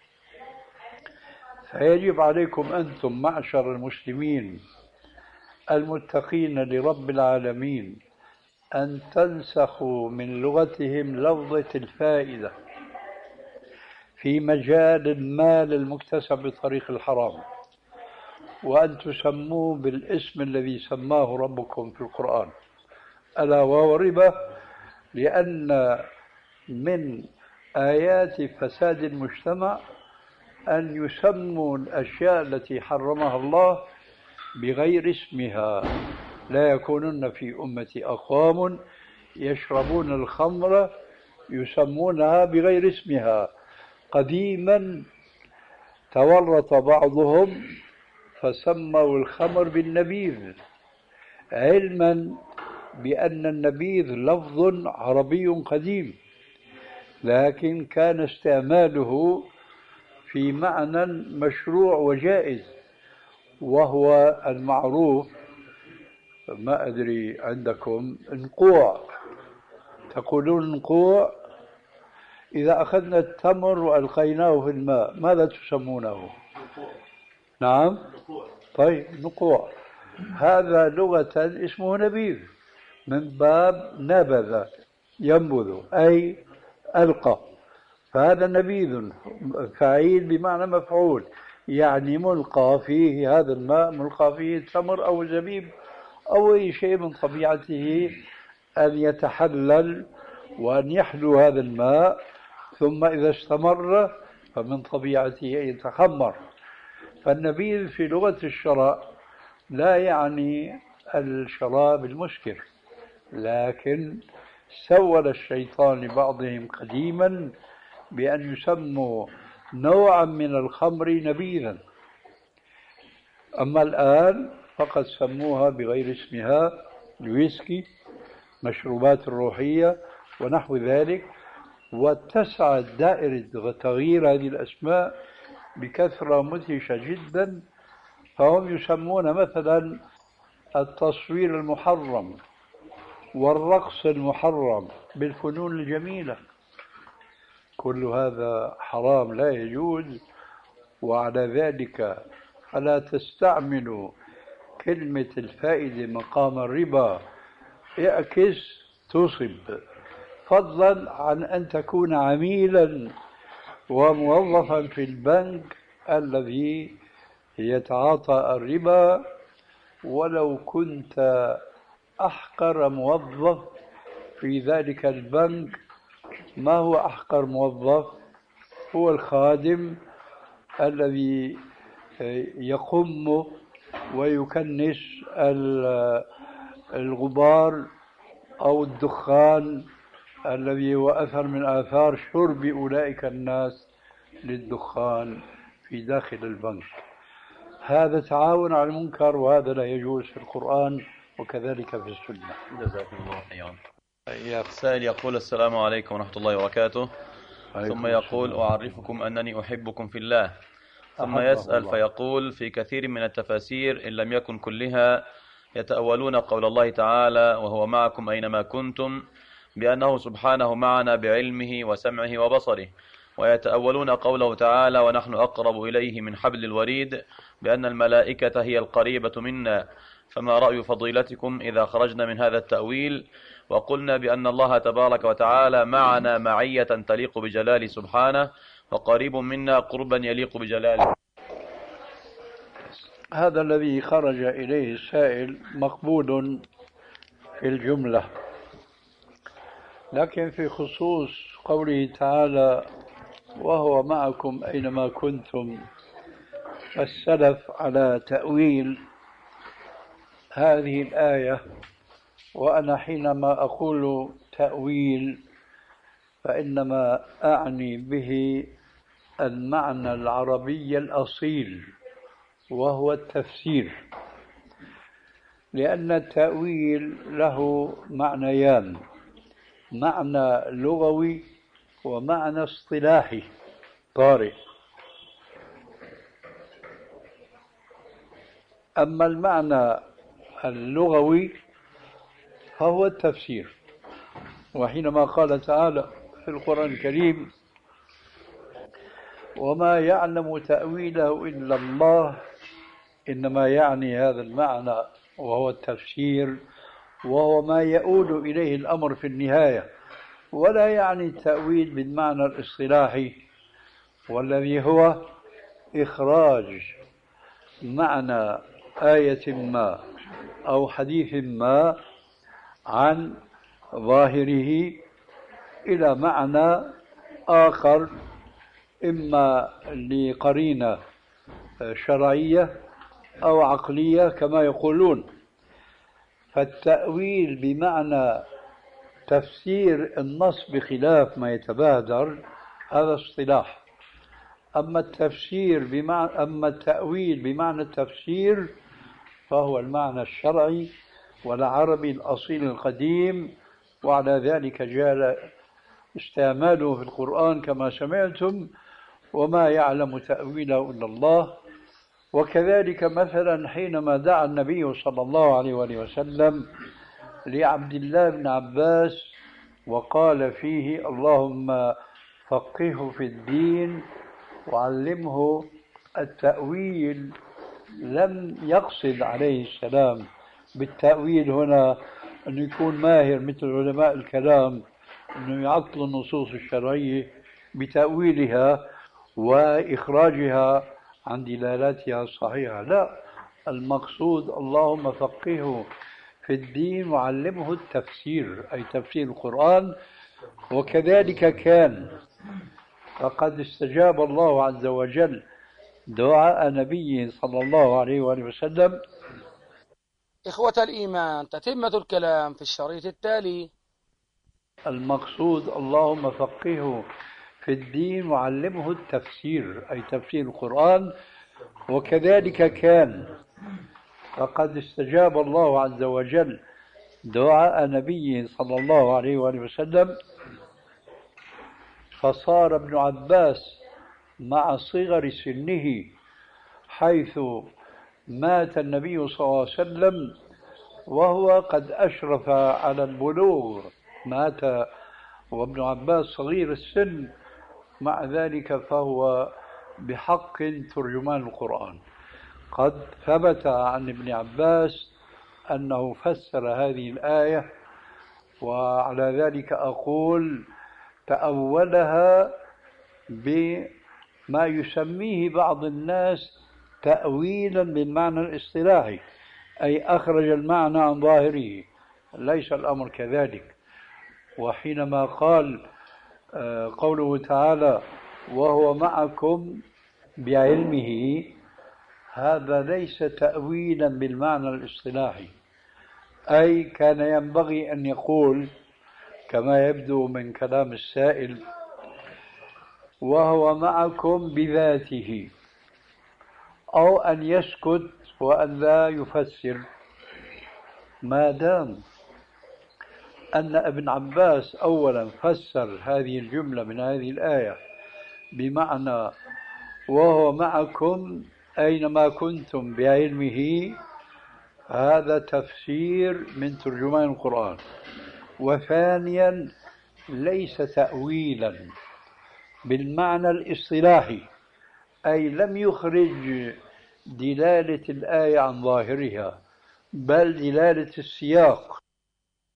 S3: فيجب عليكم أنتم معشر المسلمين المتقين لرب العالمين أن تنسخوا من لغتهم لفظة الفائدة في مجال المال المكتسب بطريق الحرام، وأن تسموه بالاسم الذي سماه ربكم في القرآن، ألا وهو الربا. لأن من آيات فساد المجتمع أن يسموا الأشياء التي حرمها الله بغير اسمها. لا يكونن في أمتي أقوام يشربون الخمر يسمونها بغير اسمها. قديما تورط بعضهم فسموا الخمر بالنبيذ، علما بأن النبيذ لفظ عربي قديم، لكن كان استعماله في معنى مشروع وجائز، وهو المعروف. ما أدري عندكم نقوع، تقولون نقوع. إذا أخذنا التمر وألقيناه في الماء ماذا تسمونه؟ نعم، طيب نقوع. هذا لغة اسمه نبيذ، من باب نبذ ينبذ أي ألقى، فهذا نبيذ فاعل بمعنى مفعول، يعني ملقى فيه هذا الماء، ملقى فيه تمر أو زبيب أو أي شيء من طبيعته أن يتحلل وأن يحلو هذا الماء، ثم إذا استمر فمن طبيعته أن يتخمر. فالنبيذ في لغة الشرع لا يعني الشراب المسكر، لكن سول الشيطان لبعضهم قديما بأن يسموا نوعا من الخمر نبيذا، أما الآن فقد سموها بغير اسمها، الويسكي، مشروبات الروحية ونحو ذلك. واتسعت دائرة تغيير هذه الأسماء بكثرة مدهشة جدا، فهم يسمون مثلا التصوير المحرم والرقص المحرم بالفنون الجميلة، كل هذا حرام لا يجوز. وعلى ذلك فلا تستعملوا كلمة الفائدة مقام الربا، اعكس تصب، فضلا عن أن تكون عميلا وموظفا في البنك الذي يتعاطى الربا، ولو كنت أحقر موظف في ذلك البنك. ما هو أحقر موظف؟ هو الخادم الذي يقم ويكنس الغبار أو الدخان الذي هو أثر من آثار شرب أولئك الناس للدخان في داخل البنك. هذا تعاون على المنكر، وهذا لا يجوز في القرآن وكذلك في السنة.
S4: جزاكم الله خيرا. سائل يقول: السلام عليكم ورحمة الله وبركاته. ثم يقول: أعرفكم أنني أحبكم في الله. ثم يسأل فيقول: في كثير من التفاسير إن لم يكن كلها يتأولون قول الله تعالى: وهو معكم أينما كنتم، بأنه سبحانه معنا بعلمه وسمعه وبصره، ويتأولون قوله تعالى: ونحن أقرب إليه من حبل الوريد، بأن الملائكة هي القريبة منا. فما رأي فضيلتكم إذا خرجنا من هذا التأويل وقلنا بأن الله تبارك وتعالى معنا معية تليق بجلاله سبحانه، وقريب منا قربا يليق بجلاله؟
S3: هذا الذي خرج إليه السائل مقبول في الجملة، لكن في خصوص قوله تعالى: وهو معكم أينما كنتم، فالسلف على تأويل هذه الآية. وأنا حينما أقول تأويل فإنما أعني به المعنى العربي الأصيل، وهو التفسير، لأن التأويل له معنيان: معنى لغوي ومعنى اصطلاحي طارئ. أما المعنى اللغوي فهو التفسير. وحينما قال تعالى في القرآن الكريم: وما يعلم تأويله إلا الله، إنما يعني هذا المعنى وهو التفسير، وهو ما يؤول إليه الأمر في النهاية، ولا يعني التأويل بالمعنى الاصطلاحي، والذي هو إخراج معنى آية ما أو حديث ما عن ظاهره إلى معنى آخر، إما لقرينة شرعية أو عقلية كما يقولون. فالتأويل بمعنى تفسير النص بخلاف ما يتبادر هذا اصطلاح. أما التفسير بمعنى أما التأويل بمعنى التفسير فهو المعنى الشرعي والعربي الأصيل القديم، وعلى ذلك جاء استعماله في القرآن كما سمعتم: وما يعلم تأويله إلا الله. وكذلك مثلا حينما دعا النبي صلى الله عليه وآله وسلم لعبد الله بن عباس وقال فيه: اللهم فقهه في الدين وعلمه التأويل، لم يقصد عليه السلام بالتأويل هنا أنه يكون ماهر مثل علماء الكلام، أنه يعطل النصوص الشرعية بتأويلها وإخراجها عن دلالاتها الصحيحة، لا، المقصود اللهم فقهه في الدين وعلمه التفسير، أي تفسير القرآن. وكذلك كان، فقد استجاب الله عز وجل دعاء نبيه صلى الله عليه وآله وسلم.
S1: إخوة الإيمان، تتمة الكلام في الشريط التالي.
S3: المقصود اللهم فقهه في الدين وعلمه التفسير، أي تفسير القرآن. وكذلك كان، فقد استجاب الله عز وجل دعاء نبيه صلى الله عليه وآله وسلم، فصار ابن عباس مع صغر سنه، حيث مات النبي صلى الله عليه وسلم وهو قد أشرف على البلوغ، مات وابن عباس صغير السن، مع ذلك فهو بحق ترجمان القرآن. قد ثبت عن ابن عباس أنه فسر هذه الآية، وعلى ذلك أقول تأولها بما يسميه بعض الناس تأويلا بالمعنى الاصطلاحي، أي أخرج المعنى عن ظاهره. ليس الأمر كذلك. وحينما قال قوله تعالى وهو معكم بعلمه، هذا ليس تأويلا بالمعنى الاصطلاحي، أي كان ينبغي أن يقول كما يبدو من كلام السائل وهو معكم بذاته، أو أن يسكت وأن لا يفسر، ما دام أن ابن عباس أولا فسر هذه الجملة من هذه الآية بمعنى وهو معكم أينما كنتم بعلمه، هذا تفسير من ترجمان القرآن. وثانيا ليس تأويلا بالمعنى الاصطلاحي، أي لم يخرج دلالة الآية عن ظاهرها، بل دلالة السياق